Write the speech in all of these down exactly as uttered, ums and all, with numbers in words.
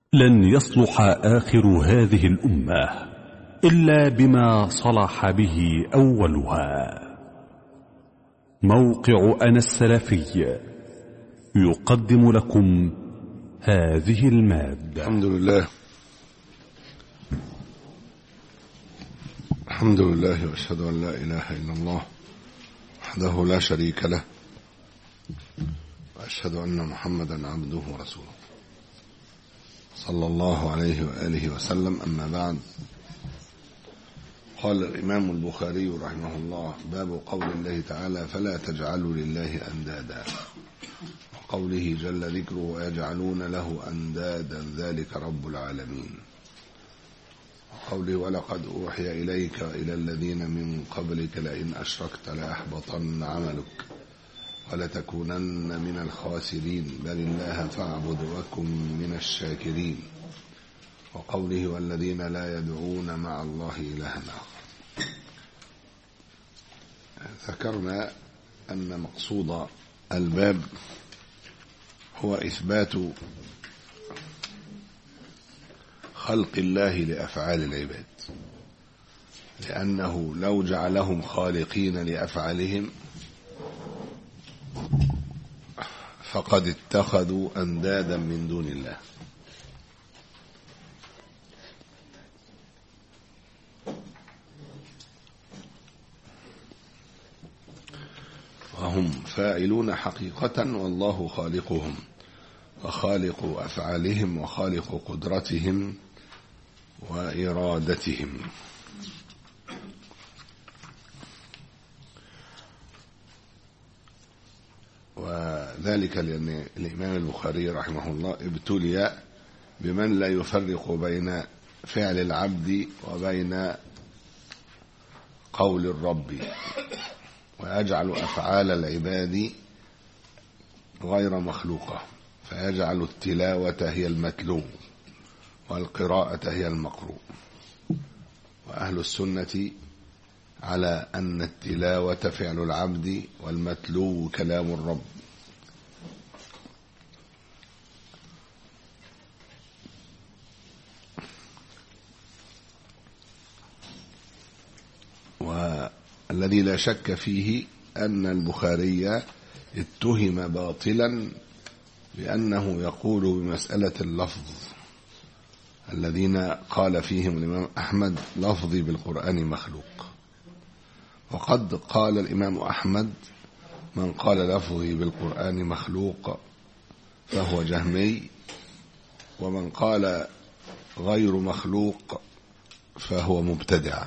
لن يصلح آخر هذه الأمة إلا بما صلح به أولها. موقع أنا السلفي يقدم لكم هذه المادة. الحمد لله الحمد لله وأشهد أن لا إله إلا الله وحده لا شريك له، وأشهد أن محمدا عبده ورسوله صلى الله عليه وآله وسلم. أما بعد، قال الإمام البخاري رحمه الله: باب قول الله تعالى: فلا تجعلوا لله أندادا، وقوله جل ذكره: ويجعلون له أندادا ذلك رب العالمين، وقوله: ولقد أوحي إليك إلى الذين من قبلك لئن أشركت ليحبطن عملك ولتكونن من الخاسرين بل الله فاعبد وكن من الشاكرين، وقوله: والذين لا يدعون مع الله إلها آخر. ذكرنا أن مقصود الباب هو إثبات خلق الله لأفعال العباد، لأنه لو جعلهم خالقين لأفعالهم فقد اتخذوا أندادا من دون الله، وهم فاعلون حقيقة والله خالقهم وخالق أفعالهم وخالق قدرتهم وإرادتهم. وذلك لأن الإمام البخاري رحمه الله ابتلي بمن لا يفرق بين فعل العبد وبين قول الرب، ويجعل أفعال العباد غير مخلوقة، فيجعل التلاوة هي المتلو والقراءة هي المقروء. وأهل السنة على أن التلاوة فعل العبد والمتلو كلام الرب. والذي لا شك فيه أن البخاري اتهم باطلا بأنه يقول بمسألة اللفظ، الذين قال فيهم الإمام أحمد: لفظي بالقرآن مخلوق. وقد قال الإمام أحمد: من قال لفظي بالقرآن مخلوق فهو جهمي، ومن قال غير مخلوق فهو مبتدع.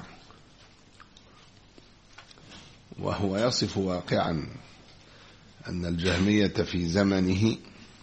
وهو يصف واقعا أن الجهمية في زمنه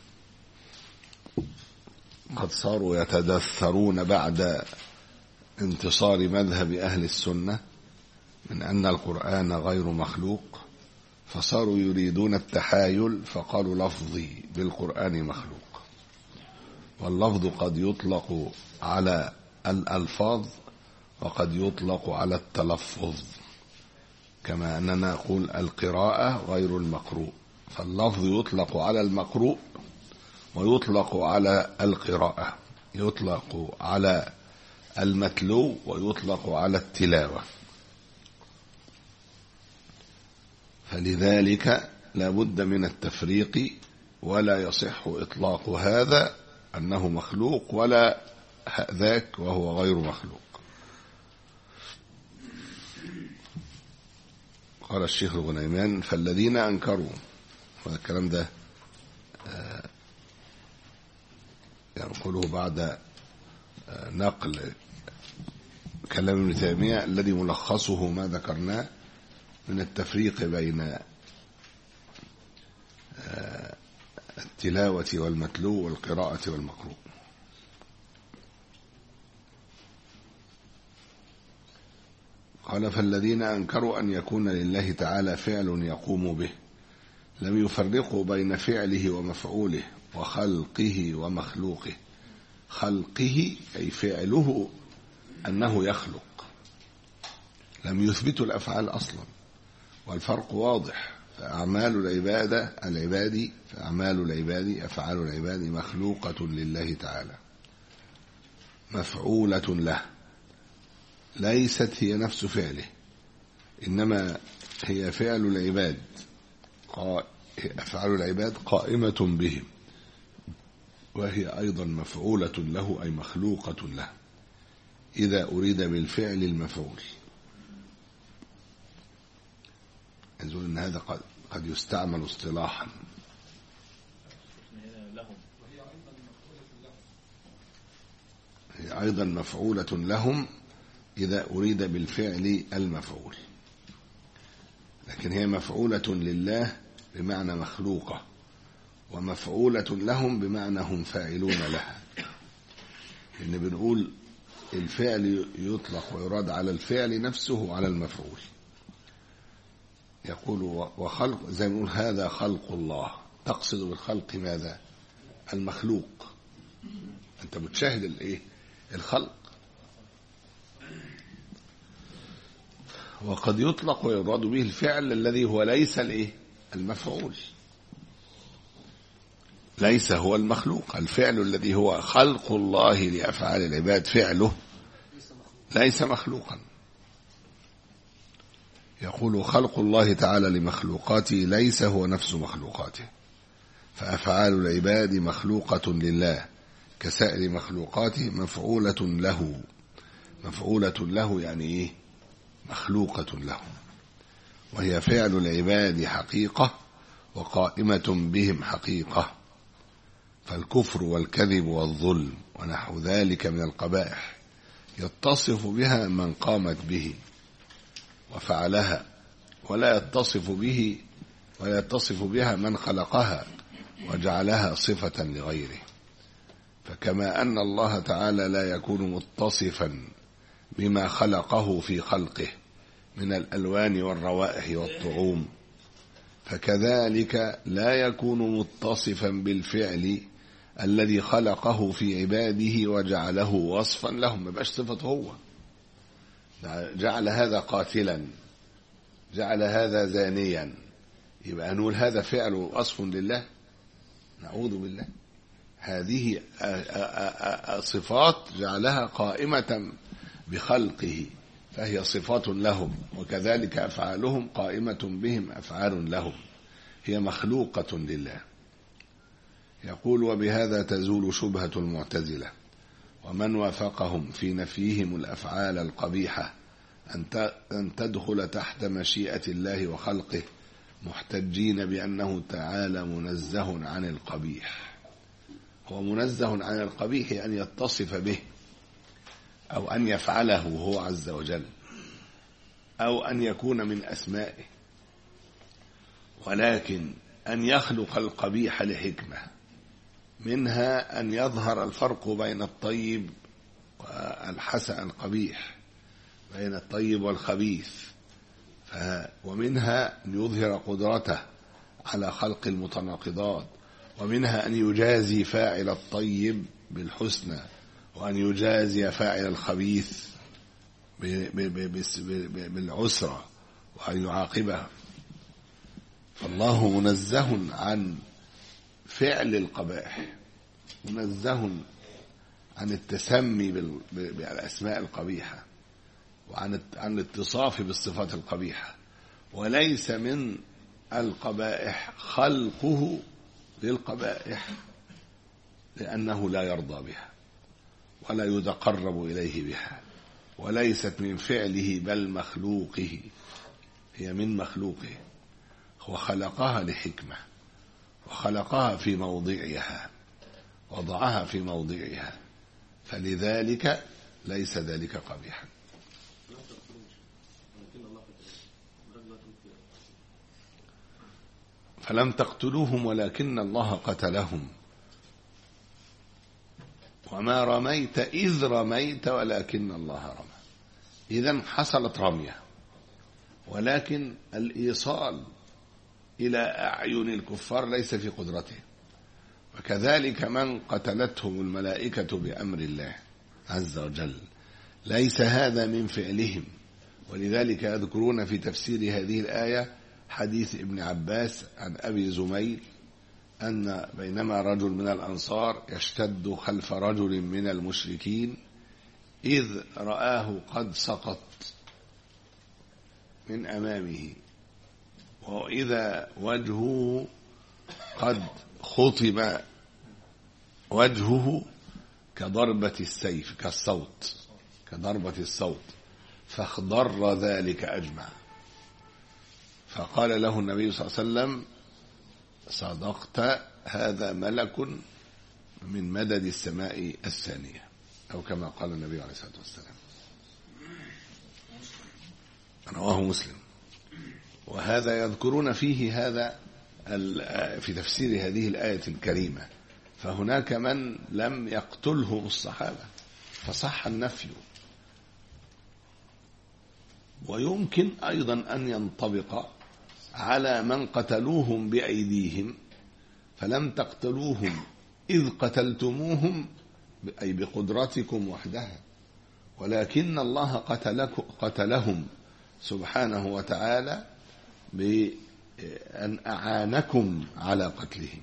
قد صاروا يتدثرون بعد انتصار مذهب أهل السنة من أن القرآن غير مخلوق، فصاروا يريدون التحايل فقالوا لفظي بالقرآن مخلوق. واللفظ قد يطلق على الألفاظ وقد يطلق على التلفظ، كما أننا نقول القراءة غير المقروء، فاللفظ يطلق على المقروء ويطلق على القراءة، يطلق على المتلو ويطلق على التلاوة. فلذلك لا بد من التفريق، ولا يصح إطلاق هذا أنه مخلوق ولا ذاك وهو غير مخلوق. قال الشيخ الغنيمان: فالذين أنكروا، هذا الكلام ده ينقله بعد نقل كلام ابن تيمية الذي ملخصه ما ذكرناه من التفريق بين التلاوة والمتلو والقراءة والمقروء. قال: فالذين أنكروا أن يكون لله تعالى فعل يقوم به لم يفرقوا بين فعله ومفعوله وخلقه ومخلوقه. خلقه أي فعله أنه يخلق، لم يثبتوا الأفعال أصلا، والفرق واضح. فأعمال العبادة العباد فأعمال العباد أفعال العباد مخلوقة لله تعالى، مفعولة له، ليست هي نفس فعله، إنما هي فعل العباد، أفعال العباد قائمة بهم، وهي أيضا مفعولة له أي مخلوقة له إذا أريد بالفعل المفعول. يقول إن هذا قد, قد يستعمل اصطلاحا. هي أيضا مفعولة لهم إذا أريد بالفعل المفعول، لكن هي مفعولة لله بمعنى مخلوقة، ومفعولة لهم بمعنى هم فاعلون لها. لأن بنقول الفعل يطلق ويراد على الفعل نفسه وعلى المفعول. يقول وخلق، زي ما نقول هذا خلق الله، تقصد بالخلق ماذا؟ المخلوق. أنت بتشاهد الإيه؟ الخلق. وقد يطلق ويراد به الفعل الذي هو ليس الإيه؟ المفعول، ليس هو المخلوق. الفعل الذي هو خلق الله لأفعال العباد فعله ليس مخلوقا. يقول خلق الله تعالى لمخلوقاته ليس هو نفس مخلوقاته، فأفعال العباد مخلوقة لله كسائر مخلوقاته مفعولة له. مفعولة له يعني إيه؟ مخلوقة له، وهي فعل العباد حقيقة وقائمة بهم حقيقة. فالكفر والكذب والظلم ونحو ذلك من القبائح يتصف بها من قامت به وفعلها، ولا يتصف به ولا يتصف بها من خلقها وجعلها صفة لغيره. فكما أن الله تعالى لا يكون متصفا بما خلقه في خلقه من الألوان والروائح والطعوم، فكذلك لا يكون متصفا بالفعل الذي خلقه في عباده وجعله وصفا لهم، ما بقاش صفته هو. جعل هذا قاتلا، جعل هذا زانيا، يبقى نقول هذا فعل وصف لله؟ نعوذ بالله. هذه صفات جعلها قائمة بخلقه فهي صفات لهم، وكذلك أفعالهم قائمة بهم أفعال لهم، هي مخلوقة لله. يقول وبهذا تزول شبهة المعتزلة ومن وافقهم في نفيهم الأفعال القبيحة أن تدخل تحت مشيئة الله وخلقه، محتجين بأنه تعالى منزه عن القبيح. هو منزه عن القبيح أن يتصف به أو أن يفعله هو عز وجل أو أن يكون من أسمائه، ولكن أن يخلق القبيح لحكمة، منها أن يظهر الفرق بين الطيب والحسن القبيح، بين الطيب والخبيث، ومنها أن يظهر قدرته على خلق المتناقضات، ومنها أن يجازي فاعل الطيب بالحسنى وأن يجازي فاعل الخبيث بالعسرة وأن يعاقبه. فالله منزه عن فعل القبائح، منزه عن التسمي بالأسماء القبيحة وعن عن الاتصاف بالصفات القبيحة، وليس من القبائح خلقه للقبائح لأنه لا يرضى بها ولا يتقرب إليه بها، وليست من فعله بل مخلوقه، هي من مخلوقه. هو خلقها لحكمة وخلقها في موضعها، وضعها في موضعها، فلذلك ليس ذلك قبيحا. فلم تقتلوهم ولكن الله قتلهم وما رميت إذ رميت ولكن الله رمى. إذن حصلت رمية، ولكن الإيصال إلى أعين الكفار ليس في قدرته. وكذلك من قتلتهم الملائكة بأمر الله عز وجل ليس هذا من فعلهم، ولذلك يذكرون في تفسير هذه الآية حديث ابن عباس عن أبي زميل أن بينما رجل من الأنصار يشتد خلف رجل من المشركين إذ رآه قد سقط من أمامه، وإذا وجهه قد خطب وجهه كضربة السيف، كالصوت، كضربة الصوت، فاخضر ذلك أجمع. فقال له النبي صلى الله عليه وسلم: صدقت، هذا ملك من مدد السماء الثانية، أو كما قال النبي عليه الصلاة والسلام. رواه مسلم. وهذا يذكرون فيه هذا في تفسير هذه الآية الكريمة. فهناك من لم يقتله الصحابة فصح النفي، ويمكن أيضا أن ينطبق على من قتلوهم بأيديهم فلم تقتلوهم إذ قتلتموهم، أي بقدرتكم وحدها، ولكن الله قتلهم سبحانه وتعالى بأن أعانكم على قتلهم.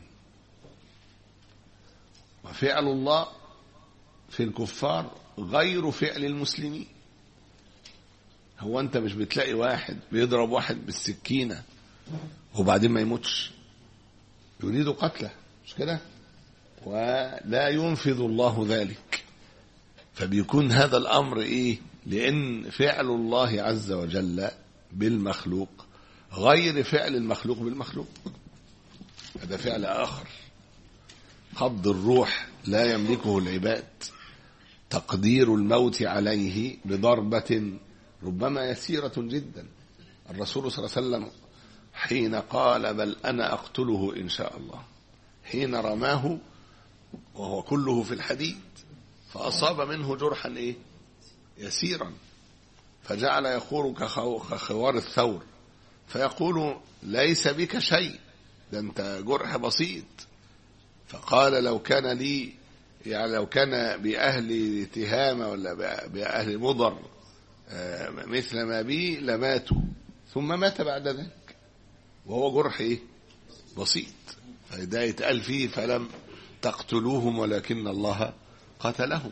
وفعل الله في الكفار غير فعل المسلمين. هو أنت مش بتلاقي واحد بيضرب واحد بالسكينة وبعدين ما يموتش، يريد قتله، مش كده؟ ولا ينفذ الله ذلك. فبيكون هذا الأمر إيه؟ لأن فعل الله عز وجل بالمخلوق غير فعل المخلوق بالمخلوق، هذا فعل آخر. قبض الروح لا يملكه العباد، تقدير الموت عليه بضربة ربما يسيرة جدا. الرسول صلى الله عليه وسلم حين قال: بل أنا أقتله إن شاء الله، حين رماه وهو كله في الحديد فأصاب منه جرحا إيه؟ يسيرا، فجعل يخور كخوار الثور، فيقول: ليس بك شيء، ده أنت جرح بسيط. فقال: لو كان لي، يعني لو كان بأهل تهامة ولا بأهل مضر مثل ما بي لماتوا. ثم مات بعد ذلك وهو جرح إيه؟ بسيط. فده يتقال فيه: فلم تقتلوهم ولكن الله قتلهم.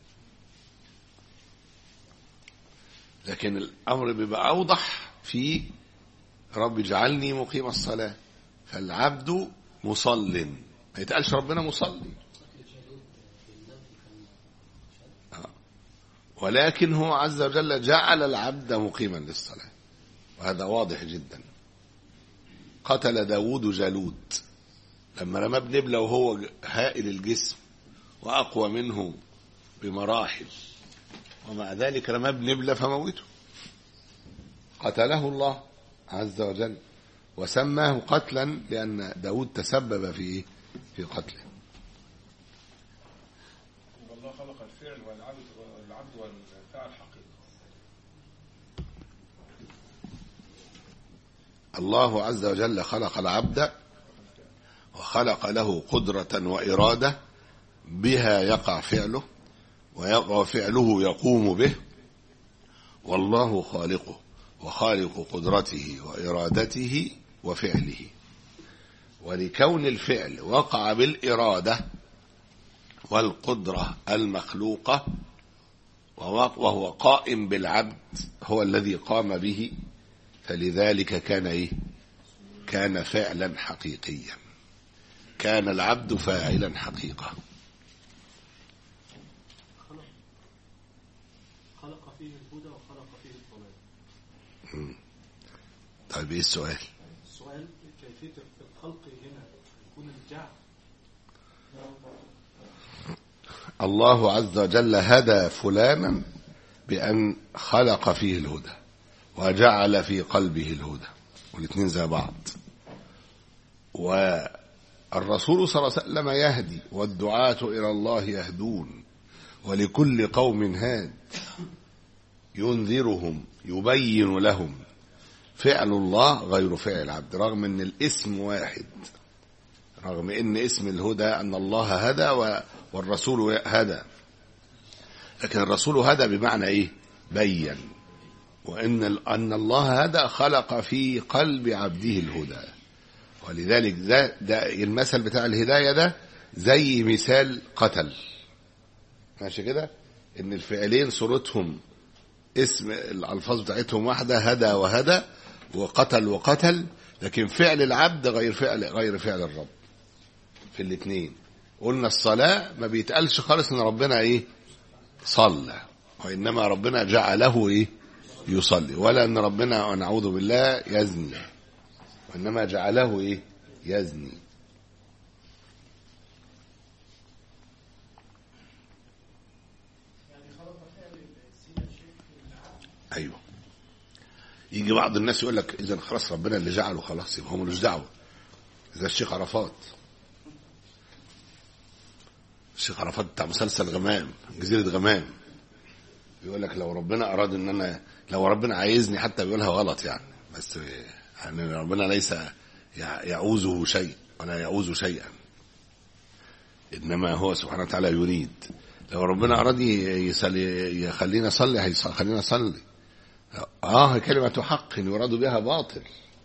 لكن الأمر بيبقى أوضح في رب اجعلني مقيم الصلاة، فالعبد مصل، ما يتقالش ربنا مصلي، ولكن هو عز وجل جعل العبد مقيما للصلاة، وهذا واضح جدا. قتل داود جالوت لما رمى بنبلة وهو هائل الجسم وأقوى منه بمراحل، ومع ذلك رمى بنبلة فموته. قتله الله عز وجل وسماه قتلا لأن داود تسبب في في قتله. والله خلق الفعل والعبد والعبد والفعل حقيقي. الله عز وجل خلق العبد وخلق له قدرة وإرادة بها يقع فعله وفعله يقوم به، والله خالقه وخالق قدرته وإرادته وفعله. ولكون الفعل وقع بالإرادة والقدرة المخلوقة وهو قائم بالعبد هو الذي قام به، فلذلك كان إيه؟ كان فعلا حقيقيا، كان العبد فاعلا حقيقة. خلق فيه الهدى وخلق فيه الضلال. طيب ايه السؤال؟ السؤال كيفية الخلق هنا يكون الجعل. الله عز وجل هدى فلانا بأن خلق فيه الهدى وجعل في قلبه الهدى، والاثنين زي بعض. والرسول صلى الله عليه وسلم يهدي، والدعاة إلى الله يهدون، ولكل قوم هاد ينذرهم يبين لهم. فعل الله غير فعل العبد، رغم ان الاسم واحد، رغم ان اسم الهدى ان الله هدى والرسول هدى، لكن الرسول هدى بمعنى ايه؟ بين. وان ان الله هدى خلق في قلب عبده الهدى. ولذلك ده, ده المثل بتاع الهداية ده زي مثال قتل، ماشي كده؟ ان الفعلين صورتهم اسم الالفاظ بتاعتهم واحده، هدى وهدى وقتل وقتل، لكن فعل العبد غير فعل غير فعل الرب في الاثنين. قلنا الصلاه ما بيتقالش خالص ان ربنا ايه صلى، وانما ربنا جعله ايه يصلي، ولا ان ربنا ونعوذ بالله يزني، وانما جعله ايه يزني. ايوه، يجي بعض الناس يقول لك اذا خلاص ربنا اللي جعله خلاص يبقى هو ملوش دعوه، زي الشيخ عرفات. الشيخ عرفات بتاع مسلسل غمام، جزيره غمام، بيقول لك لو ربنا اراد ان انا، لو ربنا عايزني، حتى بيقولها غلط يعني، بس يعني ربنا ليس يعوزه شيء ولا يعوز شيئا، انما هو سبحانه وتعالى يريد. لو ربنا اراد يخلينا نصلي هيخلينا نصلي. اه كلمة حق يراد بها باطل،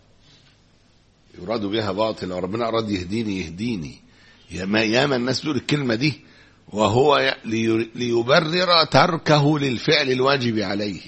يراد بها باطل. لو ربنا اراد يهديني يهديني. ياما ياما الناس بتقول الكلمة دي وهو ليبرر تركه للفعل الواجب عليه.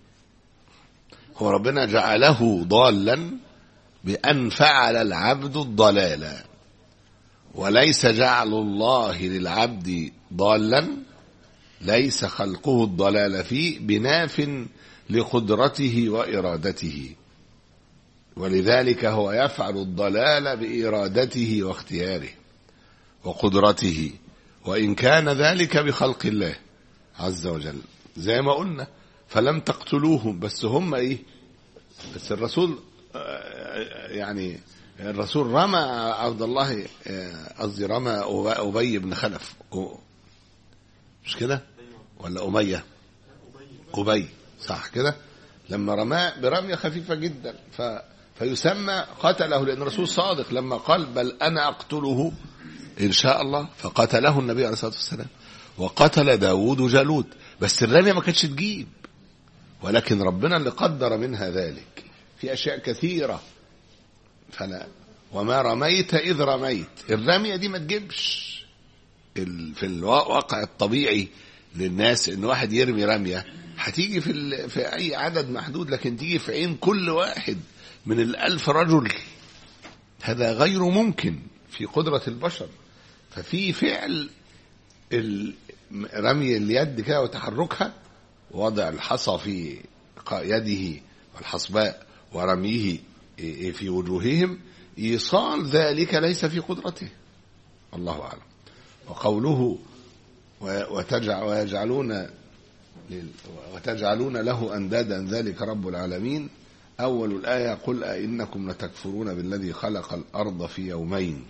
هو ربنا جعله ضالا بأن فعل العبد الضلال، وليس جعل الله للعبد ضالا، ليس خلقه الضلال فيه بناف لقدرته وإرادته، ولذلك هو يفعل الضلال بإرادته واختياره وقدرته، وإن كان ذلك بخلق الله عز وجل. زي ما قلنا فلم تقتلوهم، بس هم ايه، بس الرسول يعني الرسول رمى عبد الله، قصدي رمى أبي بن خلف، مش كده ولا أمية؟ أبي صح كده، لما رماه برمية خفيفة جدا ف فيسمى قتله، لأن الرسول صادق لما قال بل أنا أقتله إن شاء الله، فقتله النبي عليه الصلاة والسلام. وقتل داود جالوت، بس الرمية ما كانتش تجيب، ولكن ربنا اللي قدر منها ذلك في أشياء كثيرة. فلا وما رميت إذ رميت، الرمية دي ما تجيبش. في الواقع الطبيعي للناس إن واحد يرمي رمية هتيجي في, في أي عدد محدود، لكن تيجي في عين كل واحد من الألف رجل، هذا غير ممكن في قدرة البشر. ففي فعل رمي اليد كده وتحركها، وضع الحصى في يده والحصباء ورميه في وجوههم، إيصال ذلك ليس في قدرته، الله أعلم. وقوله وتجعلون وتجعلون له أندادا ذلك رب العالمين، أول الآية قل أئنكم لتكفرون بالذي خلق الأرض في يومين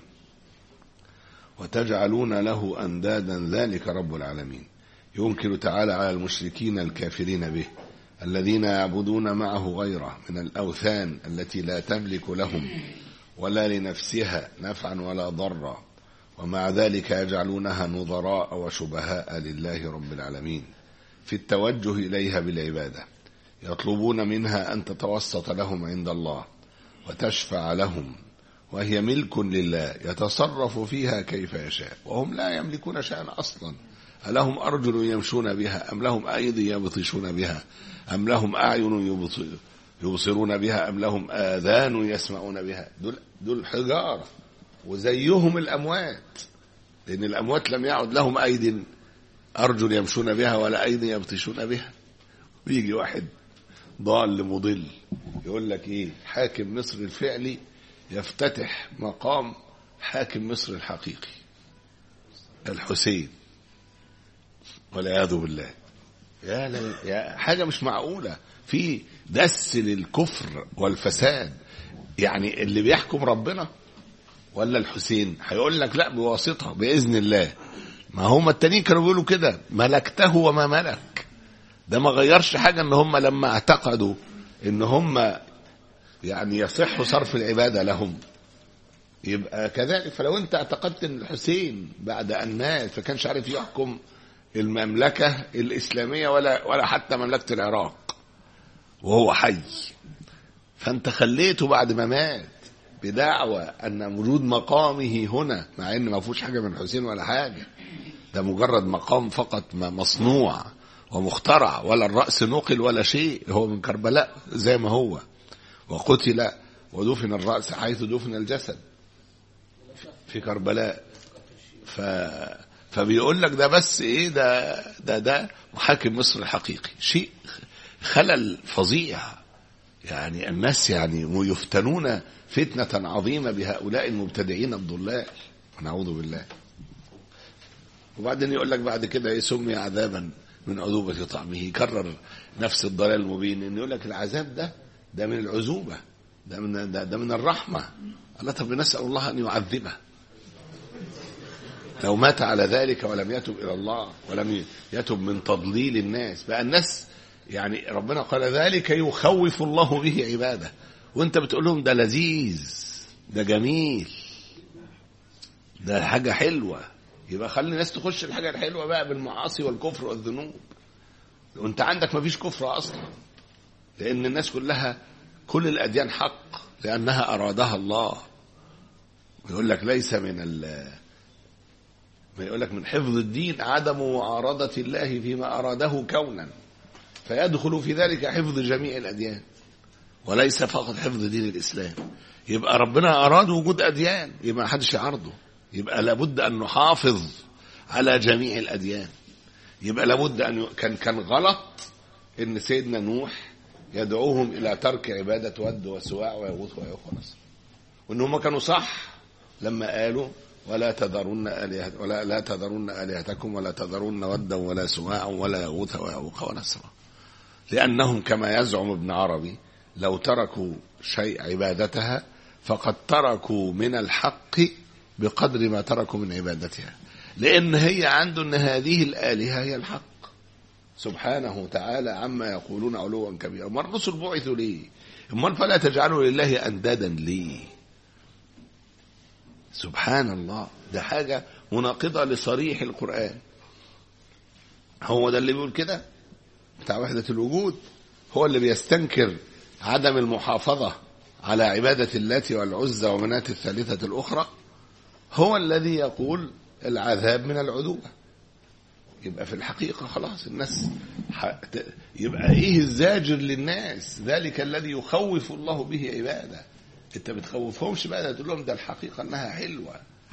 وتجعلون له أندادا ذلك رب العالمين. ينكر تعالى على المشركين الكافرين به الذين يعبدون معه غيره من الأوثان التي لا تملك لهم ولا لنفسها نفعا ولا ضرا، ومع ذلك يجعلونها نظراء وشبهاء لله رب العالمين في التوجه إليها بالعبادة، يطلبون منها أن تتوسط لهم عند الله وتشفع لهم، وهي ملك لله يتصرف فيها كيف يشاء، وهم لا يملكون شيئا أصلا. ألهم أرجل يمشون بها أم لهم أيدي يبطشون بها أم لهم أعين يبصرون بها أم لهم آذان يسمعون بها؟ دول, دول حجارة وزيهم الأموات، لأن الأموات لم يعد لهم أيدي أرجل يمشون بها ولا أيدي يبطشون بها. ويجي واحد ضال مضل يقول لك إيه، حاكم مصر الفعلي يفتتح مقام حاكم مصر الحقيقي الحسين والعياذ بالله. يا, يا حاجة مش معقولة، في دس للكفر والفساد. يعني اللي بيحكم ربنا ولا الحسين؟ هيقول لك لا بواسطة بإذن الله. ما هم التانيين كانوا بيقولوا كده، ملكته وما ملك. ده ما غيرش حاجة ان هم لما اعتقدوا ان هم يعني يصح صرف العبادة لهم يبقى كذلك. فلو انت اعتقدت ان الحسين بعد ان مات فكانش عارف يحكم المملكة الإسلامية ولا ولا حتى مملكة العراق وهو حي، فانت خليته بعد ما مات بدعوى ان وجود مقامه هنا، مع ان ما فيهوش حاجة من الحسين ولا حاجة، ده مجرد مقام فقط مصنوع ومخترع، ولا الرأس نقل ولا شيء، هو من كربلاء زي ما هو، وقتل ودفن الرأس حيث دفن الجسد في كربلاء. ف... فبيقول لك ده بس ايه، ده ده ده محاكم مصر الحقيقي. شيء خلل فظيع، يعني الناس يعني يفتنون فتنة عظيمة بهؤلاء المبتدعين الضلال، ونعوذ بالله. وبعدين يقول لك بعد كده ايه، سمي عذابا من عذوبة طعمه، يكرر نفس الضلال المبين، ان يقول لك العذاب ده ده من العذوبة، ده من ده, ده من الرحمة. الله، طب نسأل الله ان يعذبه لو مات على ذلك ولم يتب إلى الله، ولم يتب من تضليل الناس. بقى الناس يعني ربنا قال ذلك يخوف الله به عباده، وانت بتقول لهم ده لذيذ، ده جميل، ده حاجة حلوة. يبقى خلي الناس تخش الحاجة الحلوة بقى بالمعاصي والكفر والذنوب، وانت عندك ما فيش كفر أصلا، لأن الناس كلها كل الأديان حق لأنها أرادها الله. يقول لك ليس من ال ما يقول لك من حفظ الدين عدم معارضة الله فيما أراده كونا، فيدخل في ذلك حفظ جميع الأديان وليس فقط حفظ دين الإسلام. يبقى ربنا أراد وجود أديان، يبقى ما حدش يعارضه، يبقى لابد أن نحافظ على جميع الأديان. يبقى لابد أن ي... كان كان غلط إن سيدنا نوح يدعوهم إلى ترك عبادة ود وسواع ويغوث ويعوق ونسر، وإن هم كانوا صح لما قالوا ولا تذرون آلهة ولا لا تذرون آلهتكم ولا تذرون ودا ولا سواعا ولا يغوث ويعوق ونسرا، لأنهم كما يزعم ابن عربي لو تركوا شيء عبادتها فقد تركوا من الحق بقدر ما تركوا من عبادتها، لأن هي عنده أن هذه الآلهة هي الحق سبحانه وتعالى عما يقولون علوا كبيرا. أمال الرسل بعثوا ليه؟ أمال فلا تجعلوا لله أندادا ليه؟ سبحان الله، ده حاجة مناقضة لصريح القرآن. هو ده اللي بيقول كده بتاع وحدة الوجود، هو اللي بيستنكر عدم المحافظة على عبادة اللات والعزى ومنات الثالثة الأخرى، هو الذي يقول العذاب من العذوبة. يبقى في الحقيقة خلاص الناس يبقى ايه الزاجر للناس؟ ذلك الذي يخوف الله به عباده. انت بتخوفهمش بقى، تقول لهم ده الحقيقة انها حلوة.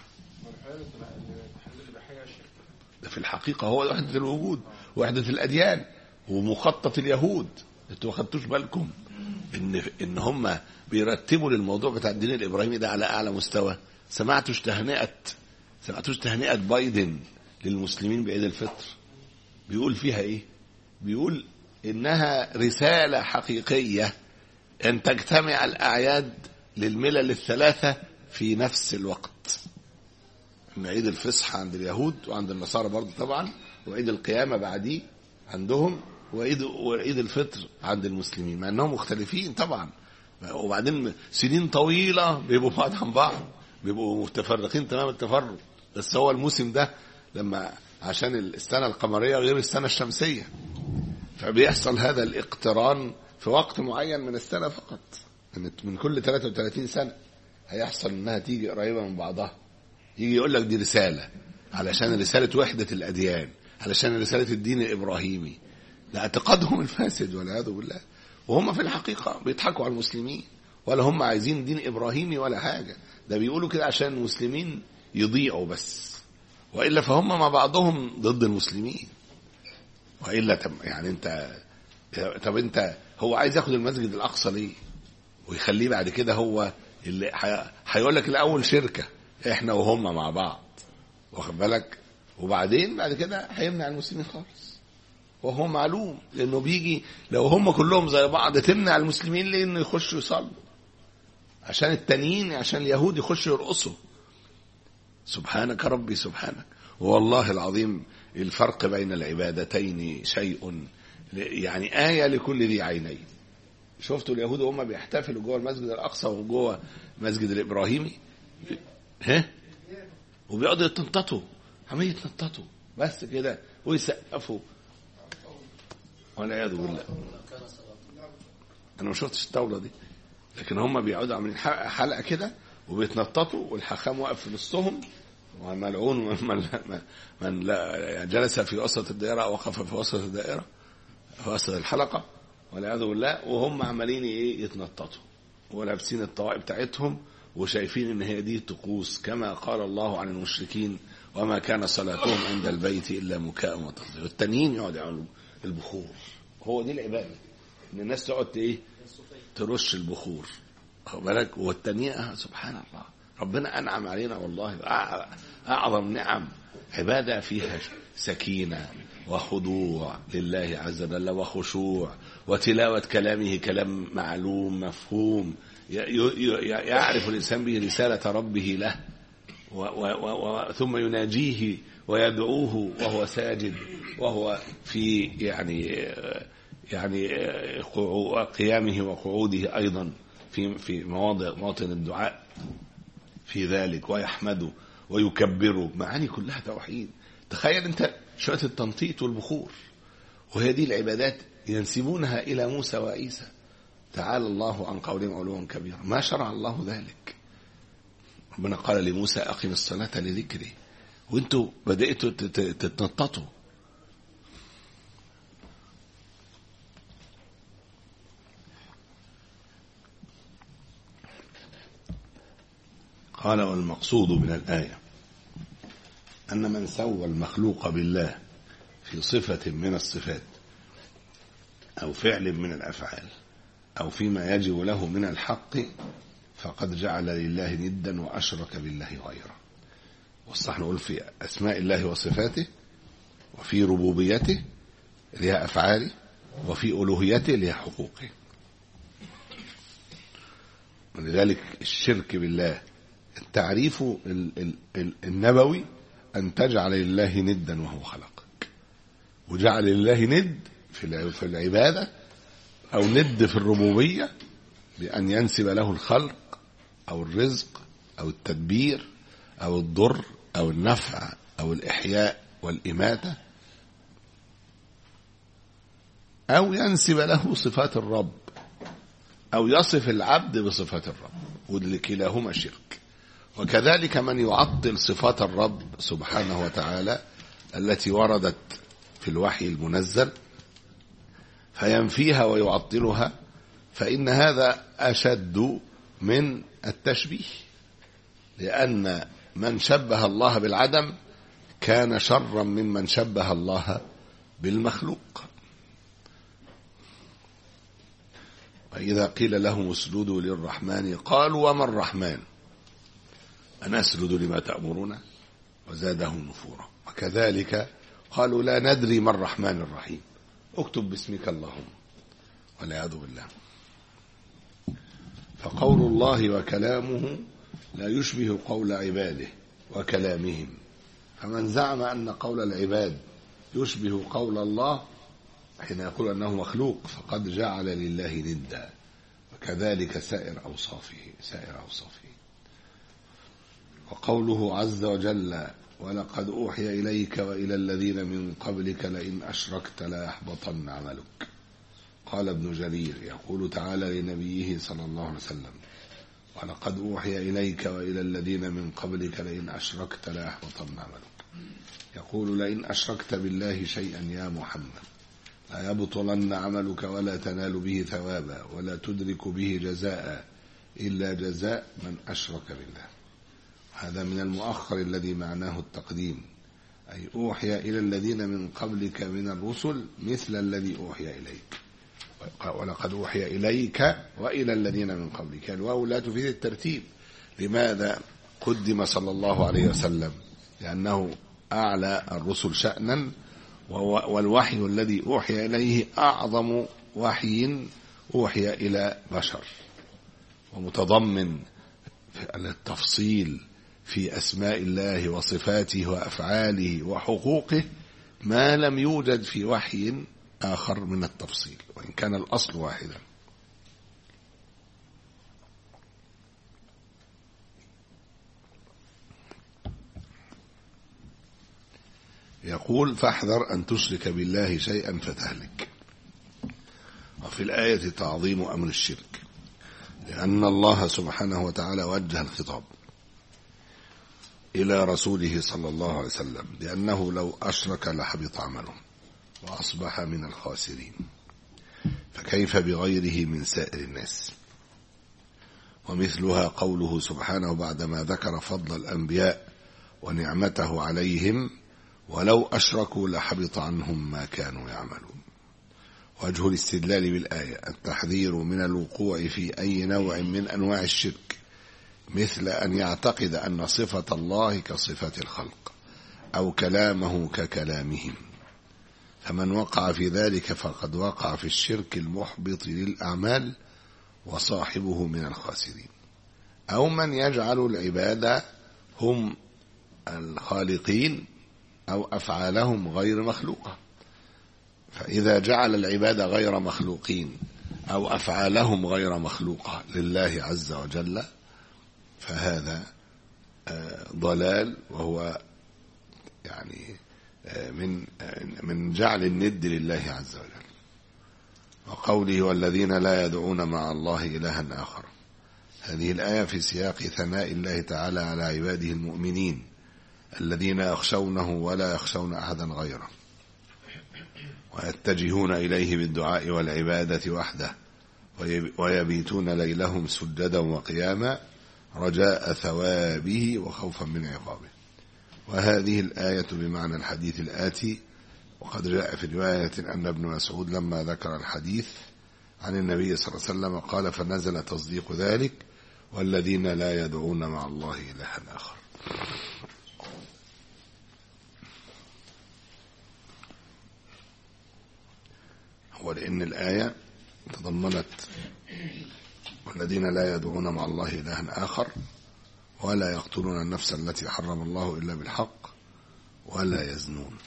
ده في الحقيقة هو وحدة الوجود، وحدة الأديان، ومخطط اليهود. انتوا ما خدتوش بالكم ان ان هم بيرتبوا للموضوع بتاع الدين الإبراهيمي ده على أعلى مستوى؟ سمعتوش تهنئة سمعتوش تهنئة بايدن للمسلمين بعيد الفطر؟ بيقول فيها ايه؟ بيقول انها رسالة حقيقية ان تجتمع الأعياد للملل الثلاثة في نفس الوقت. ان عيد الفصح عند اليهود وعند النصارى برضه طبعا، وعيد القيامة بعديه عندهم، وعيد وعيد الفطر عند المسلمين، مع انهم مختلفين طبعا. وبعدين سنين طويلة بيبقوا بعض عن بعض، بيبقوا متفرقين تمام التفرق، بس هو الموسم ده لما عشان السنة القمرية غير السنة الشمسية، فبيحصل هذا الاقتران في وقت معين من السنة فقط. من كل ثلاثة وثلاثين سنة هيحصل انها تيجي قريبة من بعضها. يجي يقول لك دي رسالة، علشان رسالة وحدة الأديان، علشان رسالة الدين الإبراهيمي، لاعتقادهم الفاسد والعياذ بالله. وهم في الحقيقة بيضحكوا على المسلمين، ولا هم عايزين دين إبراهيمي ولا حاجة. ده بيقولوا كده عشان المسلمين يضيعوا بس، وإلا فهم مع بعضهم ضد المسلمين. وإلا طب يعني انت طب انت هو عايز ياخد المسجد الأقصى ليه؟ ويخليه بعد كده هو اللي هيقول لك الأول شركة احنا وهم مع بعض، واخد بالك؟ وبعدين بعد كده هيمنع المسلمين خالص، وهو معلوم لأنه بيجي لو هم كلهم زي بعض تمنع المسلمين ليه انه يخشوا يصلوا؟ عشان التانيين، عشان اليهود يخشوا يرقصوا. سبحانك ربي سبحانك. والله العظيم الفرق بين العبادتين شيء يعني آية لكل ذي عينين. شفتوا اليهود وهم بيحتفلوا جوه المسجد الأقصى وجوه المسجد الإبراهيمي، ها؟ وبيقعدوا يتنططوا، عمال يتنططوا بس كده ويسقفوا، والعياذ بالله. أنا ما شفتش الطاولة دي، لكن هم بيقعدوا عاملين حلقة كده وبيتنططوا، والحكام واقف في نصهم وملعون من, من لا جلس في وسط الدائرة أو وقف في وسط الدائرة في وسط الحلقة والعياذ بالله، وهم عمالين ايه يتنططوا ولابسين الطواقي بتاعتهم وشايفين ان هي دي طقوس، كما قال الله عن المشركين وما كان صلاتهم عند البيت الا مكاء وتصديق. والتانيين يقعدوا يعملوا البخور. هو دي العباده، ان الناس تقعد ايه ترش البخور، واخد بالك. والتانية سبحان الله، ربنا انعم علينا والله اعظم نعم، عباده فيها سكينه وخضوع لله عز وجل وخشوع وتلاوة كلامه كلام معلوم مفهوم يعرف الإنسان به رسالة ربه له، و و و ثم يناجيه ويدعوه وهو ساجد وهو في يعني يعني قيامه وقعوده أيضا في في مواضع مواطن الدعاء في ذلك، ويحمده ويكبره، معاني كلها توحيد. تخيل انت شوية التنطيط والبخور، وهي دي العبادات ينسبونها إلى موسى وعيسى. تعالى الله عن قولهم علوا كبيرا، ما شرع الله ذلك. ربنا قال لموسى أقم الصلاة لذكري، وانتوا بدأتوا تتنططوا. قال والمقصود من الآية أن من سوى المخلوق بالله في صفة من الصفات أو فعل من الأفعال أو فيما يجب له من الحق فقد جعل لله ندا وأشرك بالله غيره. والصح نقول في أسماء الله وصفاته، وفي ربوبيته اللي هي أفعاله، وفي ألوهيته اللي هي حقوقه. ولذلك الشرك بالله التعريف النبوي أن تجعل لله ندا وهو خلقك، وجعل لله ند في العبادة أو ند في الربوبية بأن ينسب له الخلق أو الرزق أو التدبير أو الضر أو النفع أو الإحياء والإماتة، أو ينسب له صفات الرب أو يصف العبد بصفات الرب، ولكلاهما شرك. وكذلك من يعطل صفات الرب سبحانه وتعالى التي وردت في الوحي المنزل فينفيها ويعطلها، فإن هذا أشد من التشبيه، لأن من شبه الله بالعدم كان شرا ممن شبه الله بالمخلوق. وإذا قيل لهم اسجدوا للرحمن قالوا وما الرحمن أنسجد لما تأمرون وزادهم نفورا. وكذلك قالوا لا ندري ما الرحمن الرحيم اكتب باسمك اللهم، والعياذ بالله. فقول الله وكلامه لا يشبه قول عباده وكلامهم، فمن زعم أن قول العباد يشبه قول الله حين يقول أنه مخلوق فقد جعل لله ندا، وكذلك سائر أوصافه سائر أوصافه. وقوله عز وجل ولقد أوحي إليك وإلى الذين من قبلك لئن أشركت ليحبطن عملك. قال ابن جرير يقول تعالى لنبيه صلى الله عليه وسلم ولقد أوحي إليك وإلى الذين من قبلك لئن أشركت ليحبطن عملك. يقول لئن أشركت بالله شيئا يا محمد لا يبطلن عملك ولا تنال به ثوابا ولا تدرك به جزاء إلا جزاء من أشرك بالله. هذا من المؤخر الذي معناه التقديم، أي أوحي إلى الذين من قبلك من الرسل مثل الذي أوحي إليك. ولقد أوحي إليك وإلى الذين من قبلك، الواو لا تفيد الترتيب. لماذا قدم صلى الله عليه وسلم؟ لأنه أعلى الرسل شأنا، والوحي الذي أوحي إليه أعظم وحي أوحي إلى بشر، ومتضمن التفصيل في أسماء الله وصفاته وأفعاله وحقوقه ما لم يوجد في وحي آخر من التفصيل، وإن كان الأصل واحدا. يقول فاحذر أن تشرك بالله شيئا فتهلك. وفي الآية تعظيم أمر الشرك، لأن الله سبحانه وتعالى وجه الخطاب إلى رسوله صلى الله عليه وسلم بأنه لو أشرك لحبط عمله وأصبح من الخاسرين، فكيف بغيره من سائر الناس؟ ومثلها قوله سبحانه بعدما ذكر فضل الأنبياء ونعمته عليهم: ولو أشركوا لحبط عنهم ما كانوا يعملون. وجه الاستدلال بالآية التحذير من الوقوع في أي نوع من أنواع الشرك، مثل أن يعتقد أن صفة الله كصفة الخلق أو كلامه ككلامهم، فمن وقع في ذلك فقد وقع في الشرك المحبط للأعمال وصاحبه من الخاسرين. أو من يجعل العبادة هم الخالقين أو أفعالهم غير مخلوقة، فإذا جعل العبادة غير مخلوقين أو أفعالهم غير مخلوقة لله عز وجل فهذا ضلال، وهو يعني من من جعل الند لله عز وجل. وقوله: والذين لا يدعون مع الله إلها آخر، هذه الآية في سياق ثناء الله تعالى على عباده المؤمنين الذين يخشونه ولا يخشون أحدا غيره، ويتجهون إليه بالدعاء والعبادة وحده، ويبيتون ليلهم سجدا وقياما رجاء ثوابه وخوفا من عقابه. وهذه الآية بمعنى الحديث الآتي. وقد جاء في رواية أن ابن مسعود لما ذكر الحديث عن النبي صلى الله عليه وسلم قال: فنزل تصديق ذلك: والذين لا يدعون مع الله إلها آخر. هو لأن الآية تضمنت والذين لا يدعون مع الله إلها آخر، ولا يقتلون النفس التي حرم الله إلا بالحق، ولا يزنون.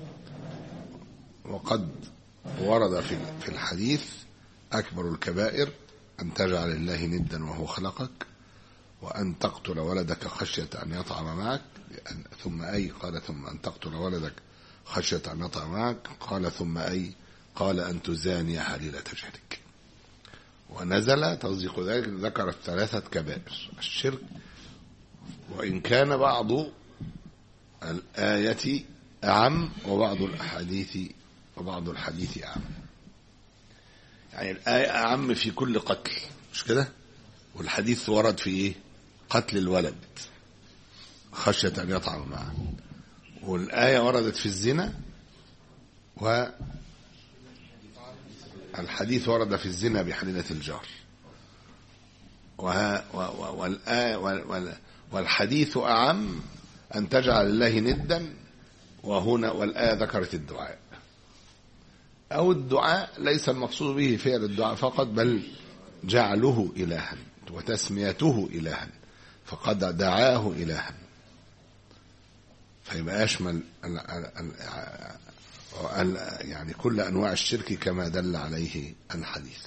وقد ورد في الحديث: أكبر الكبائر أن تجعل الله ندا وهو خلقك، وأن تقتل ولدك خشية أن يطعم معك، ثم أي قال ثم أن تقتل ولدك خشية أن يطعم معك، قال ثم أي قال أن تزاني حليلة جهلك. ونزل تصديق ذلك ذكر ثلاثة كبائر الشرك، وإن كان بعض الآية أعم وبعض الأحاديث وبعض الحديث أعم. يعني الآية أعم في كل قتل، مش كده؟ والحديث ورد في إيه؟ قتل الولد خشية أن يطعم معه. والآية وردت في الزنا، والحديث ورد في الزنا بحليلة الجار. والحديث أعم أن تجعل الله ندا، وهنا والآية ذكرت الدعاء، أو الدعاء ليس المقصود به فعل الدعاء فقط، بل جعله إلها وتسميته إلها، فقد دعاه إلها، فيبقى أشمل يعني كل أنواع الشرك كما دل عليه الحديث.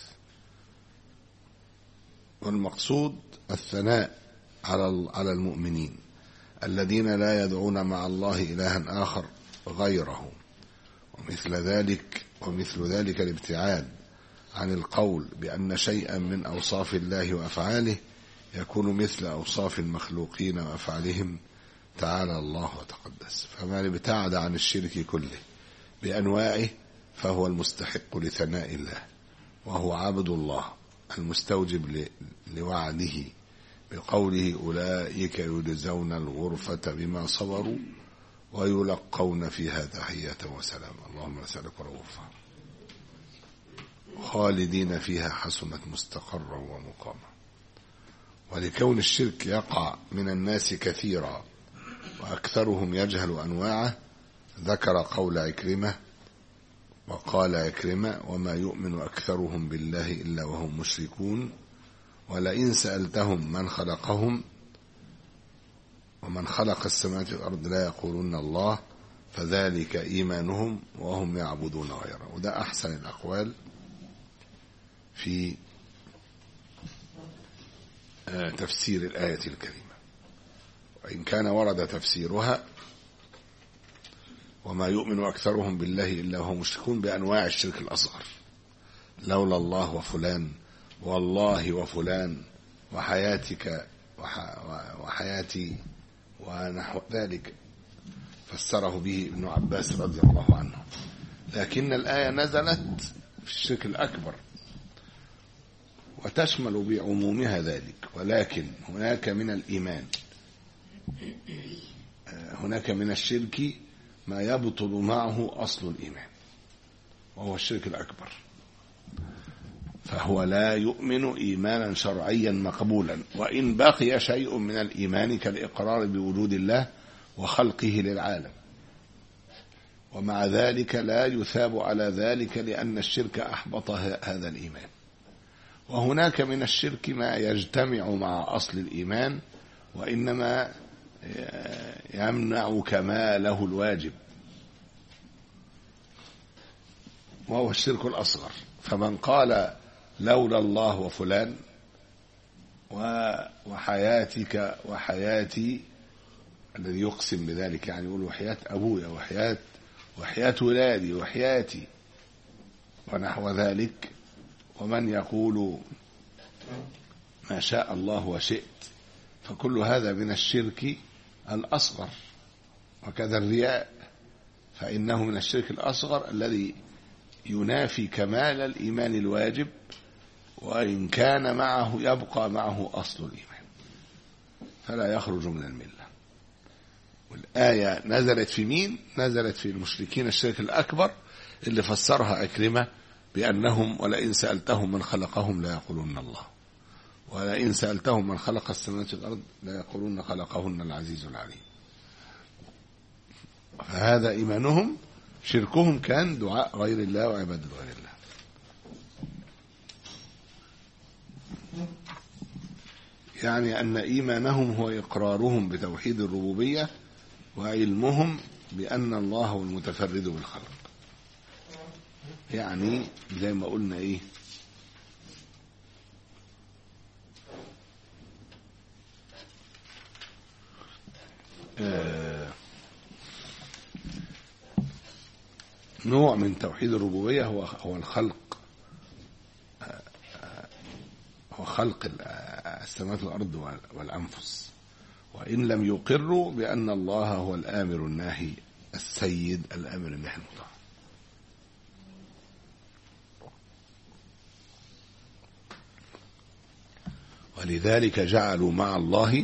والمقصود الثناء على المؤمنين الذين لا يدعون مع الله إلها آخر غيره، ومثل ذلك ومثل ذلك الابتعاد عن القول بأن شيئا من أوصاف الله وأفعاله يكون مثل أوصاف المخلوقين وأفعالهم تعالى الله وتقدس. فمن ابتعد عن الشرك كله بأنواعه فهو المستحق لثناء الله، وهو عبد الله المستوجب لوعده بقوله: أولئك يجزون الغرفة بما صبروا ويلقون فيها تحية وسلام. اللهم نسألك الغرفة خالدين فيها حسنت مستقرا ومقاما. ولكون الشرك يقع من الناس كثيرا وأكثرهم يجهل أنواعه ذكر قول عكرمة، وقال عكرمة: وما يؤمن أكثرهم بالله إلا وهم مشركون، ولئن سألتهم من خلقهم ومن خلق السماوات والأرض لا يقولون الله، فذلك إيمانهم وهم يعبدون غيره. وده أحسن الأقوال في تفسير الآية الكريمة، وإن كان ورد تفسيرها: وما يؤمن أكثرهم بالله إلا وهم مشركون بأنواع الشرك الأصغر، لولا الله وفلان والله وفلان وحياتك وحياتي ونحو ذلك فسره به ابن عباس رضي الله عنه. لكن الآية نزلت في الشرك الأكبر وتشمل بعمومها ذلك، ولكن هناك من الإيمان هناك من الشرك ما يبطل معه أصل الإيمان وهو الشرك الأكبر، فهو لا يؤمن إيمانا شرعيا مقبولا وإن بقي شيء من الإيمان كالإقرار بوجود الله وخلقه للعالم، ومع ذلك لا يثاب على ذلك لأن الشرك أحبط هذا الإيمان. وهناك من الشرك ما يجتمع مع أصل الإيمان وإنما يمنع كماله الواجب، وهو الشرك الأصغر. فمن قال لولا الله وفلان وحياتك وحياتي، الذي يقسم بذلك يعني يقول وحياة أبويا وحياة وحياة ولادي وحياتي ونحو ذلك، ومن يقول ما شاء الله وشئت، فكل هذا من الشرك الأصغر. وكذا الرياء فإنه من الشرك الأصغر الذي ينافي كمال الإيمان الواجب، وإن كان معه يبقى معه أصل الإيمان فلا يخرج من الملة. والآية نزلت في مين؟ نزلت في المشركين الشرك الأكبر اللي فسرها عكرمة بأنهم ولئن سألتهم من خلقهم لا يقولون الله، ولئن سألتهم من خلق السماوات والأرض لا يقولون خلقهن العزيز العليم. فهذا إيمانهم، شركهم كان دعاء غير الله وعبادة غير الله. يعني أن إيمانهم هو إقرارهم بتوحيد الربوبية وعلمهم بأن الله هو المتفرد بالخلق. يعني زي ما قلنا إيه، آه نوع من توحيد الربوبية هو هو الخلق، آه هو خلق السماوات والأرض والأنفس، وإن لم يقروا بأن الله هو الآمر الناهي السيد الآمر الناهي المطاع. ولذلك جعلوا مع الله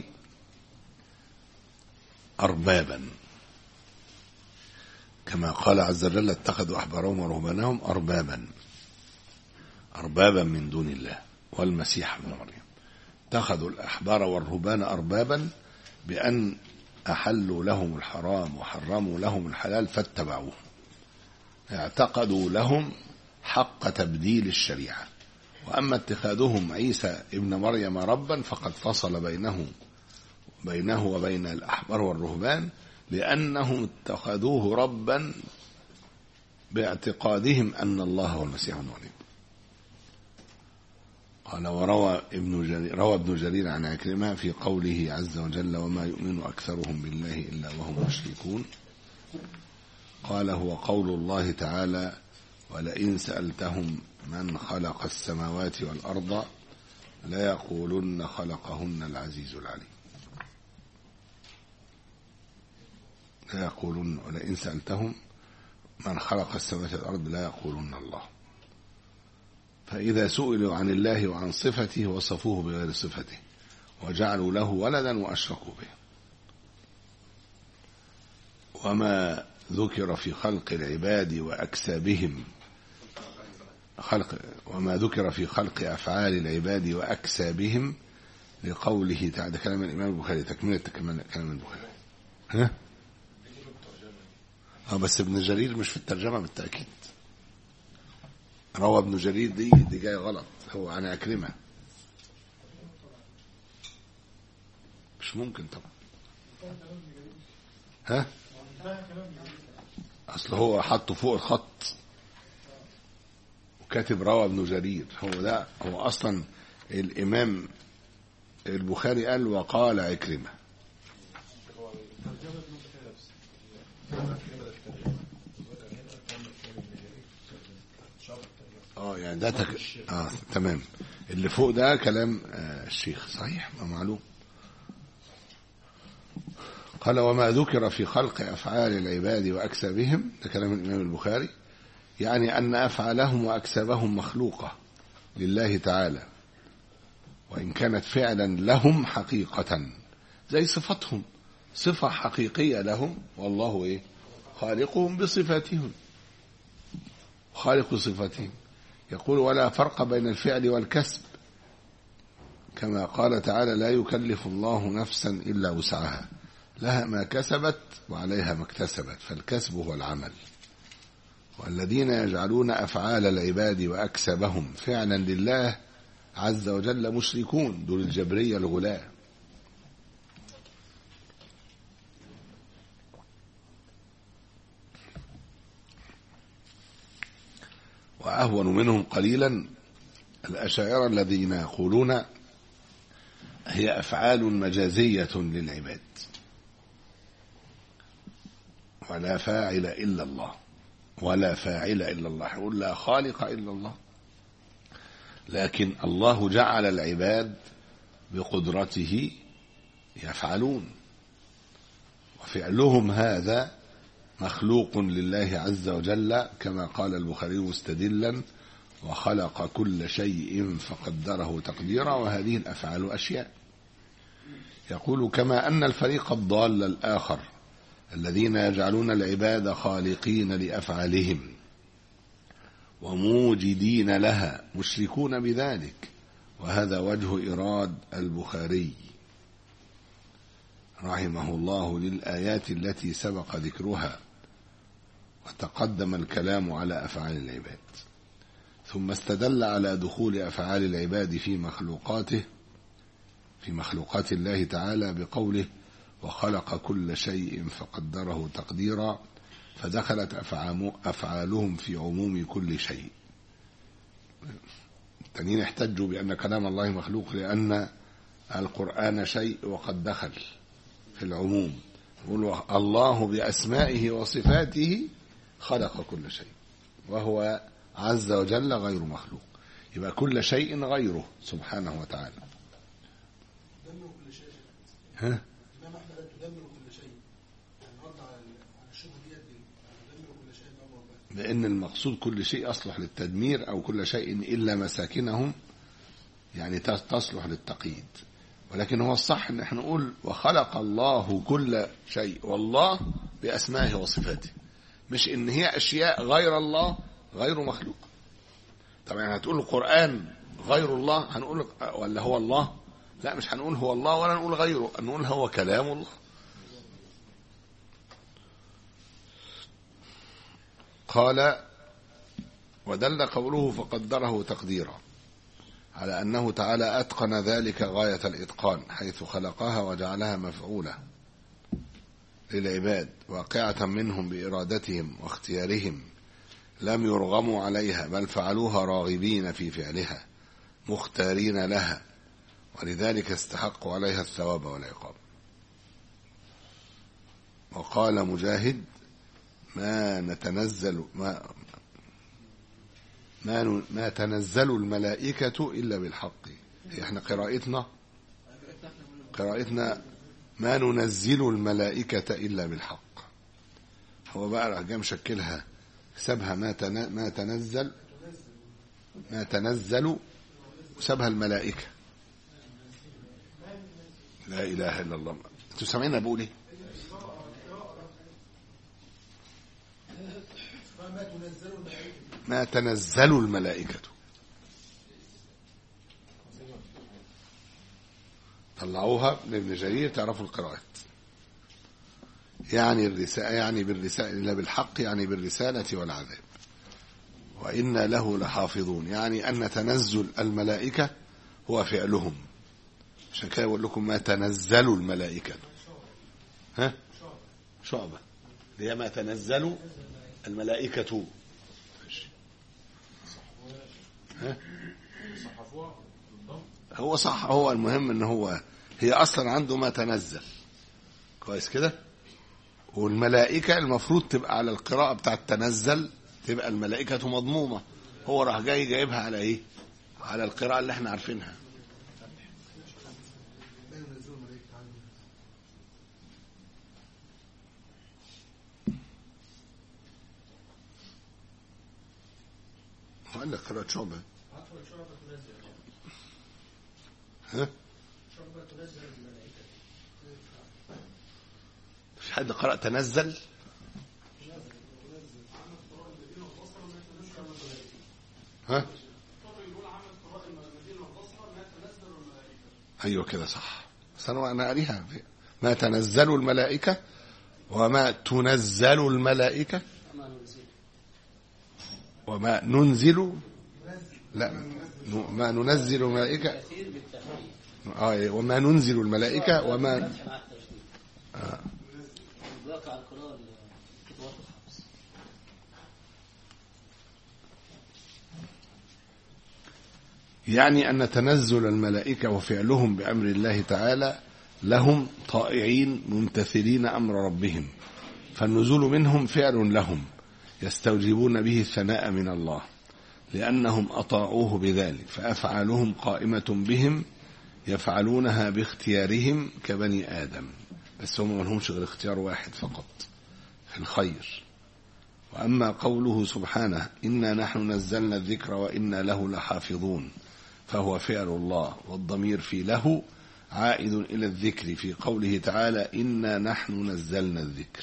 أربابا، كما قال عز وجل اتخذوا أحبارهم ورهبانهم أربابا أربابا من دون الله والمسيح ابن مريم. اتخذوا الأحبار والرهبان أربابا بأن أحلوا لهم الحرام وحرموا لهم الحلال فاتبعوه، اعتقدوا لهم حق تبديل الشريعة. وأما اتخاذهم عيسى ابن مريم ربا فقد فصل بينه بينه وبين الأحبار والرهبان، لأنهم اتخذوه ربا باعتقادهم أن الله هو المسيح ابن مريم. قال وروى ابن جرير روى ابن جرير عن عكرمة في قوله عز وجل وما يؤمن أكثرهم بالله إلا وهم مشركون، قال هو قول الله تعالى ولئن سألتهم من خلق السماوات والأرض لا يقولن خلقهن العزيز العليم. لا يقولون ولئن سألتهم من خلق السماوات والأرض لا يقولون الله. فإذا سئلوا عن الله وعن صفته وصفوه بغير صفته وجعلوا له ولدا وأشركوا به. وما ذكر في خلق العباد وأكسابهم خلق وما ذكر في خلق أفعال العباد وأكسابهم لقوله تعالى، كلام الإمام البخاري تكملة كلام البخاري. ها؟ اه بس ابن جرير مش في الترجمة بالتأكيد. روى ابن جرير دي دي جاي غلط، هو عن عكرمة، مش ممكن طبعا. ها؟ اصل هو حطه فوق الخط وكاتب روى ابن جرير، هو ده هو اصلا الامام البخاري قال وقال عكرمة. اه يعني ده تك... اه تمام، اللي فوق ده كلام آه الشيخ صحيح ما معلوم. قال وما ذكر في خلق أفعال العباد وأكسابهم، ده كلام الإمام البخاري، يعني أن أفعالهم وأكسابهم مخلوقة لله تعالى، وإن كانت فعلا لهم حقيقة، زي صفتهم صفة حقيقية لهم، والله إيه؟ خالقهم بصفاتهم، خالق صفاتهم. يقول ولا فرق بين الفعل والكسب، كما قال تعالى لا يكلف الله نفسا إلا وسعها، لها ما كسبت وعليها ما اكتسبت، فالكسب هو العمل. والذين يجعلون أفعال العباد وأكسبهم فعلا لله عز وجل مشركون، دول الجبرية الغلاة. وأهون منهم قليلا الأشاعرة الذين يقولون هي أفعال مجازية للعباد ولا فاعل إلا الله، ولا فاعل إلا الله، يقول لا خالق إلا الله، لكن الله جعل العباد بقدرته يفعلون، وفعلهم هذا مخلوق لله عز وجل، كما قال البخاري مستدلا وخلق كل شيء فقدره تقديرا، وهذه الأفعال أشياء. يقول كما أن الفريق الضال الآخر الذين يجعلون العباد خالقين لأفعالهم وموجدين لها مشركون بذلك، وهذا وجه إراد البخاري رحمه الله للآيات التي سبق ذكرها وتقدم الكلام على أفعال العباد، ثم استدل على دخول أفعال العباد في مخلوقاته في مخلوقات الله تعالى بقوله وخلق كل شيء فقدره تقديرا، فدخلت أفعالهم في عموم كل شيء. التانيين احتجوا بأن كلام الله مخلوق لأن القرآن شيء وقد دخل في العموم، يقول الله بأسمائه وصفاته خلق كل شيء وهو عز وجل غير مخلوق، يبقى كل شيء غيره سبحانه وتعالى. تدمر كل شيء. ها؟ الإمام أحمد تدمر كل شيء، يعني رد على الشبهة دي تدمر كل شيء بأمر الله. لأن المقصود كل شيء أصلح للتدمير أو كل شيء إلا مساكنهم، يعني تصلح للتقييد، ولكن هو الصح ان احنا نقول وخلق الله كل شيء والله بأسمائه وصفاته، مش ان هي أشياء غير الله غير مخلوق. طبعا هتقول القرآن غير الله، هنقول ولا هو الله؟ لا، مش هنقول هو الله ولا نقول غيره، نقول هو كلام الله. قال ودل قوله فقدره تقديرا على أنه تعالى أتقن ذلك غاية الإتقان، حيث خلقها وجعلها مفعولة للعباد واقعة منهم بإرادتهم واختيارهم، لم يرغموا عليها بل فعلوها راغبين في فعلها مختارين لها، ولذلك استحقوا عليها الثواب والعقاب. وقال مجاهد ما نتنزل ما ما, ما تنزل الملائكة إلا بالحق. احنا قراءتنا قراءتنا ما ننزل الملائكة إلا بالحق، هو بقى جاء مشكلها سبها ما ما تنزل ما تنزل وسبها الملائكة. لا إله إلا الله. انتوا سامعين بقول ايه؟ ما تنزل الملائكة. طلعوها لابن جرير تعرفوا القراءات. يعني الرسالة يعني بالرسالة إلا بالحق، يعني بالرسالة والعذاب. وإنا له لحافظون، يعني أن تنزل الملائكة هو فعلهم. عشان كده يقول لكم ما تنزل الملائكة. ها؟ شعبة هي ما تنزل الملائكة. ها؟ هو صح، هو المهم ان هو هي اصلا عنده ما تنزل كويس كده، والملائكة المفروض تبقى على القراءة بتاعة تنزل تبقى الملائكة مضمومة، هو راح جاي جايبها على ايه؟ على القراءة اللي احنا عارفينها. قال لك قراءة شعبة. عفوا شعبة تنزل. ها؟ شعبة تنزل الملائكة. في حد قرأ تنزل؟ ها؟ أيوة كده صح. بس أنا أنا قاريها ما تنزل الملائكة وما تنزل الملائكة وما ننزل لا ما ننزل الملائكة آه وما ننزل الملائكة وما آه. يعني أن تنزل الملائكة وفعلهم بأمر الله تعالى لهم طائعين ممتثلين أمر ربهم، فالنزول منهم فعل لهم يستوجبون به الثناء من الله لأنهم أطاعوه بذلك، فأفعالهم قائمة بهم يفعلونها باختيارهم كبني آدم، بس هم ملهمش غير اختيار واحد فقط في الخير. وأما قوله سبحانه إنا نحن نزلنا الذكر وإنا له لحافظون، فهو فعل الله، والضمير في له عائد إلى الذكر في قوله تعالى إنا نحن نزلنا الذكر،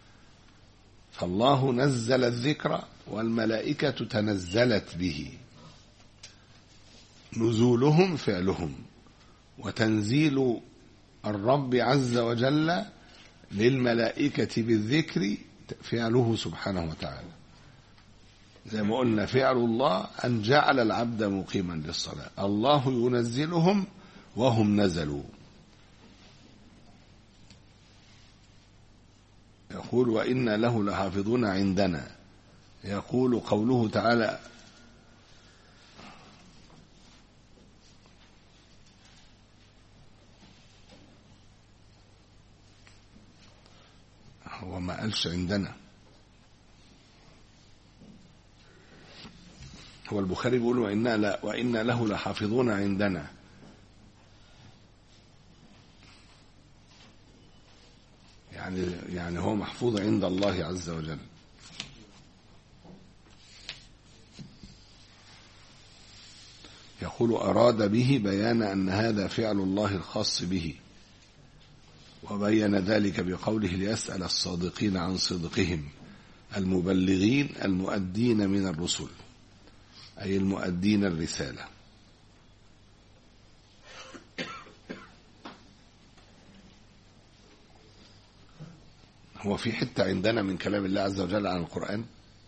فالله نزل الذكر والملائكة تنزلت به، نزولهم فعلهم، وتنزيل الرب عز وجل للملائكة بالذكر فعله سبحانه وتعالى. زي ما قلنا فعل الله أن جعل العبد مقيما للصلاة، الله ينزلهم وهم نزلوا. يقول وإنا له لحافظون عندنا. يقول قوله تعالى هو ما قالش عندنا، هو البخاري بيقول وإنا, لا وإنا له لحافظون عندنا، يعني يعني هو محفوظ عند الله عز وجل. يقول أراد به بيان أن هذا فعل الله الخاص به، وبين ذلك بقوله ليسأل الصادقين عن صدقهم المبلغين المؤدين من الرسل، أي المؤدين الرسالة. هو في حتة عندنا من كلام الله عز وجل عن القرآن؟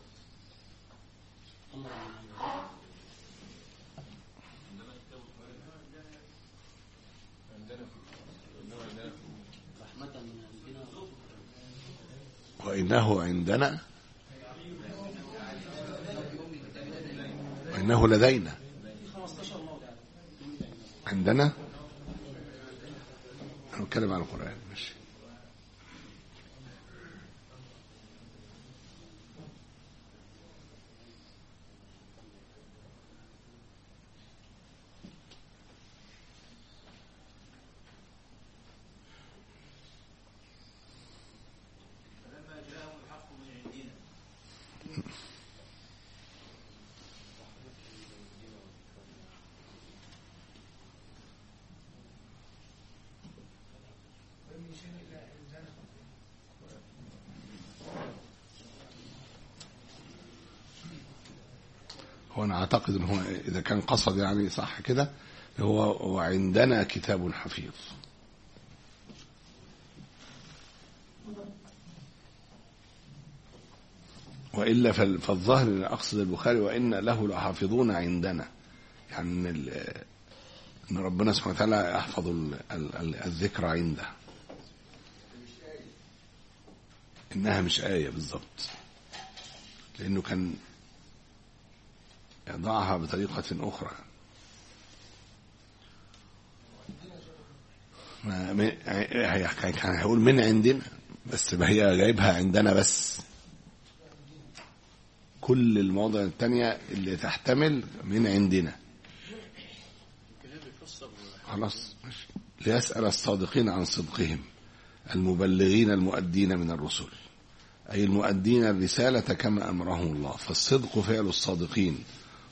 وإنه عندنا وإنه لدينا عندنا نتكلم عن القرآن. ماشي. وأنا أعتقد أنه إذا كان قصد يعني صح كده هو وعندنا كتاب حفيظ. وإلا فالظاهر أن أقصد البخاري وإن له لحافظون عندنا، يعني أن ربنا سبحانه وتعالى يحفظ الذكر عنده. إنها مش آية بالضبط، لأنه كان يضعها بطريقة أخرى. كان هيقول من عندنا بس هي جايبها عندنا بس. كل المواضع التانية اللي تحتمل من عندنا خلاص. ليسأل الصادقين عن صدقهم المبلغين المؤدين من الرسل، أي المؤدين الرسالة كما أمرهم الله. فالصدق فعل الصادقين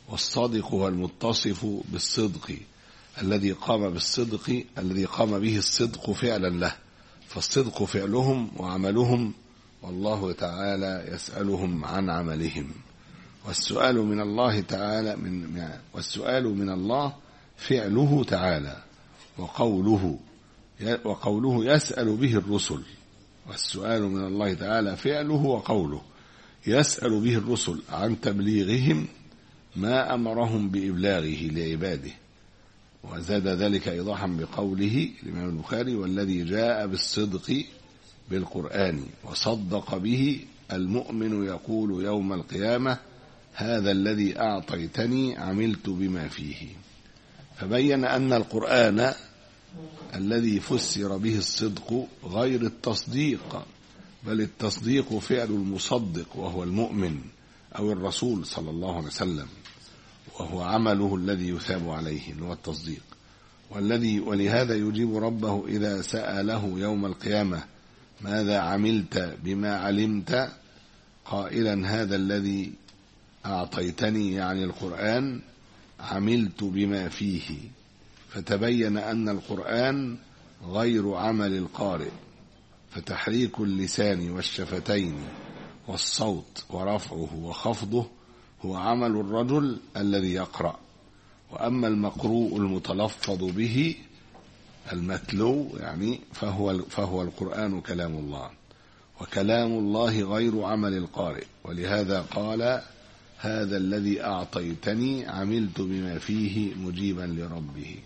والصادق هو المتصف بالصدق الذي قام بالصدق الذي قام به الصدق فعلا له، فالصدق فعلهم وعملهم، والله تعالى يسألهم عن عملهم. والسؤال من الله تعالى من والسؤال من الله فعله تعالى، وقوله وقوله يسأل به الرسل. والسؤال من الله تعالى فعله وقوله يسأل به الرسل عن تبليغهم ما أمرهم بإبلاغه لعباده. وزاد ذلك إيضاحا بقوله الإمام البخاري: والذي جاء بالصدق بالقرآن وصدق به المؤمن يقول يوم القيامة هذا الذي أعطيتني عملت بما فيه. فبين أن القرآن الذي فسر به الصدق غير التصديق، بل التصديق فعل المصدق وهو المؤمن أو الرسول صلى الله عليه وسلم، وهو عمله الذي يثاب عليه اللي هو التصديق. والذي ولهذا يجيب ربه إذا سأله يوم القيامة ماذا عملت بما علمت قائلا هذا الذي أعطيتني يعني القرآن عملت بما فيه. فتبين أن القرآن غير عمل القارئ، فتحريك اللسان والشفتين والصوت ورفعه وخفضه هو عمل الرجل الذي يقرأ. وأما المقروء المتلفظ به المتلو يعني فهو, فهو القرآن كلام الله، وكلام الله غير عمل القارئ. ولهذا قال هذا الذي أعطيتني عملت بما فيه مجيبا لربه.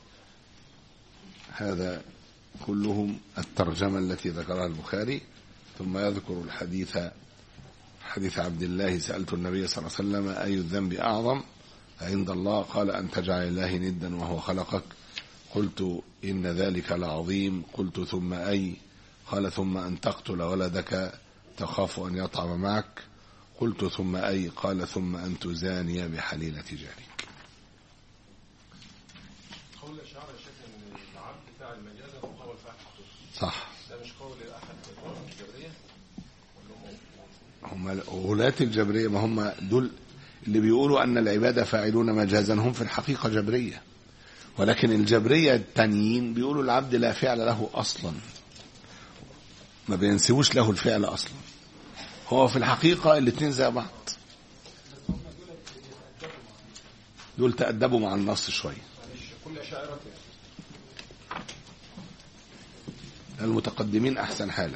هذا كلهم الترجمة التي ذكرها البخاري، ثم يذكر الحديث حديث عبد الله: سألت النبي صلى الله عليه وسلم أي الذنب أعظم عند الله؟ قال أن تجعل الله ندا وهو خلقك. قلت إن ذلك لعظيم. قلت ثم أي؟ قال ثم أن تقتل ولدك تخاف أن يطعم معك. قلت ثم أي؟ قال ثم أن تزاني بحليلة جارك. قول الشعر يا شيخ ان العبد بتاع المجاز مقابل فاعل خصوص، صح. ده مش قول احد الجبريه هم ولاة الجبرية، ما هم دول اللي بيقولوا أن العبادة فاعلون مجازا، هم في الحقيقة جبرية. ولكن الجبرية التانيين بيقولوا العبد لا فعل له أصلا، ما بينسبوش له الفعل أصلا. هو في الحقيقة الاثنين زي بعض، دول تأدبوا مع النص شوية. كل شاعرة المتقدمين أحسن حالا،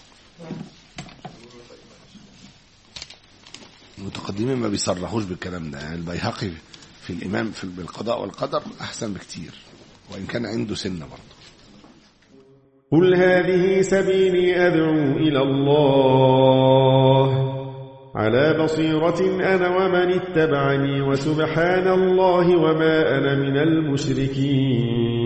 المتقدمين ما بيصرحوش بالكلام ده. يعني البيهقي في الإمام في بالقضاء والقدر أحسن بكتير، وإن كان عنده سنة برضه. قل هذه سبيلي أدعو إلى الله على بصيرة أنا ومن اتبعني وسبحان الله وما أنا من المشركين.